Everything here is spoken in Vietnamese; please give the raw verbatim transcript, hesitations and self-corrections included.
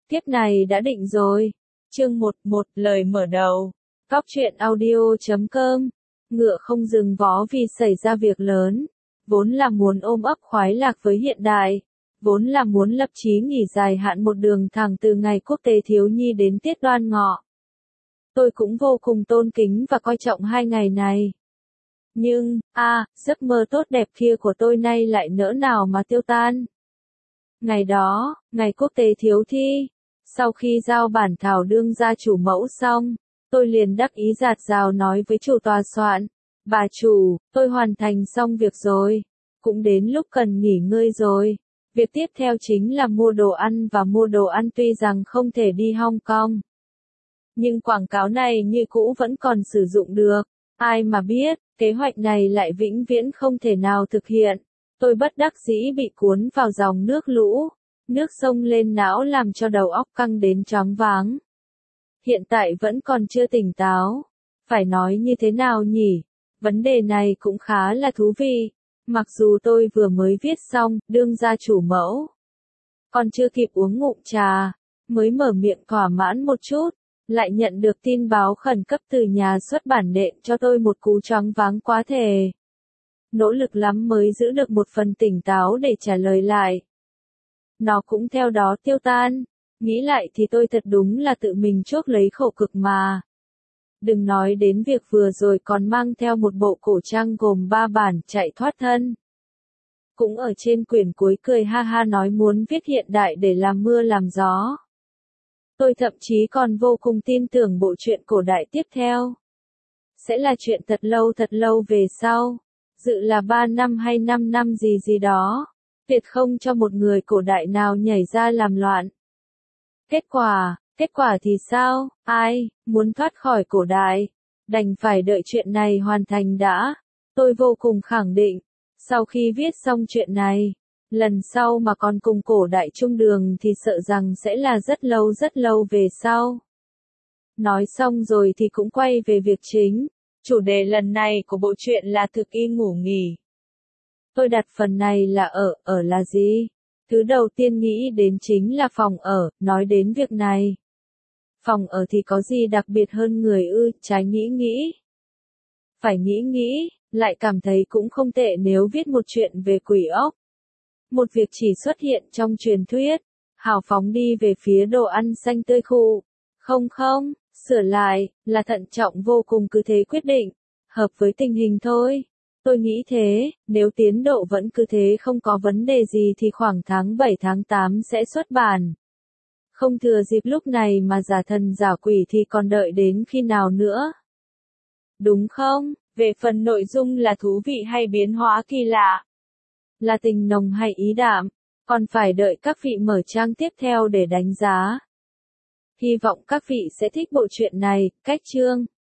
Tiếp này đã định rồi. Chương một một lời mở đầu. Cóc truyện audio chấm com. Ngựa không dừng vó vì xảy ra việc lớn. Vốn là muốn ôm ấp khoái lạc với hiện đại. Vốn là muốn lập chí nghỉ dài hạn một đường thẳng từ ngày quốc tế thiếu nhi đến tiết đoan ngọ. Tôi cũng vô cùng tôn kính và coi trọng hai ngày này. Nhưng, a, à, giấc mơ tốt đẹp kia của tôi nay lại nỡ nào mà tiêu tan. Ngày đó, ngày quốc tế thiếu thi, sau khi giao bản thảo đương gia chủ mẫu xong, tôi liền đắc ý dạt dào nói với chủ tòa soạn, bà chủ, tôi hoàn thành xong việc rồi, cũng đến lúc cần nghỉ ngơi rồi. Việc tiếp theo chính là mua đồ ăn và mua đồ ăn tuy rằng không thể đi Hong Kong. Nhưng quảng cáo này như cũ vẫn còn sử dụng được. Ai mà biết, kế hoạch này lại vĩnh viễn không thể nào thực hiện. Tôi bất đắc dĩ bị cuốn vào dòng nước lũ. Nước sông lên não làm cho đầu óc căng đến choáng váng. Hiện tại vẫn còn chưa tỉnh táo. Phải nói như thế nào nhỉ? Vấn đề này cũng khá là thú vị. Mặc dù tôi vừa mới viết xong, đương gia chủ mẫu. Còn chưa kịp uống ngụm trà, mới mở miệng thỏa mãn một chút, lại nhận được tin báo khẩn cấp từ nhà xuất bản nện cho tôi một cú choáng váng quá thể. Nỗ lực lắm mới giữ được một phần tỉnh táo để trả lời lại. Nó cũng theo đó tiêu tan. Nghĩ lại thì tôi thật đúng là tự mình chuốc lấy khổ cực mà. Đừng nói đến việc vừa rồi còn mang theo một bộ cổ trang gồm ba bản chạy thoát thân. Cũng ở trên quyển cuối cười ha ha nói muốn viết hiện đại để làm mưa làm gió. Tôi thậm chí còn vô cùng tin tưởng bộ truyện cổ đại tiếp theo. Sẽ là chuyện thật lâu thật lâu về sau. Dự là ba năm hay năm năm gì gì đó. Tuyệt không cho một người cổ đại nào nhảy ra làm loạn. Kết quả, kết quả thì sao? Ai, muốn thoát khỏi cổ đại, đành phải đợi chuyện này hoàn thành đã. Tôi vô cùng khẳng định, sau khi viết xong chuyện này, lần sau mà còn cùng cổ đại chung đường thì sợ rằng sẽ là rất lâu rất lâu về sau. Nói xong rồi thì cũng quay về việc chính. Chủ đề lần này của bộ truyện là thực y ngủ nghỉ. Tôi đặt phần này là ở, ở là gì? Thứ đầu tiên nghĩ đến chính là phòng ở, nói đến việc này. Phòng ở thì có gì đặc biệt hơn người ư, trái nghĩ nghĩ. Phải nghĩ nghĩ, lại cảm thấy cũng không tệ nếu viết một chuyện về quỷ ốc. Một việc chỉ xuất hiện trong truyền thuyết, hào phóng đi về phía đồ ăn xanh tươi khụ. Không không, sửa lại, là thận trọng vô cùng cứ thế quyết định, hợp với tình hình thôi. Tôi nghĩ thế, nếu tiến độ vẫn cứ thế không có vấn đề gì thì khoảng tháng bảy tháng tám sẽ xuất bản. Không thừa dịp lúc này mà giả thần giả quỷ thì còn đợi đến khi nào nữa? Đúng không? Về phần nội dung là thú vị hay biến hóa kỳ lạ? Là tình nồng hay ý đạm? Còn phải đợi các vị mở trang tiếp theo để đánh giá. Hy vọng các vị sẽ thích bộ truyện này. Cách chương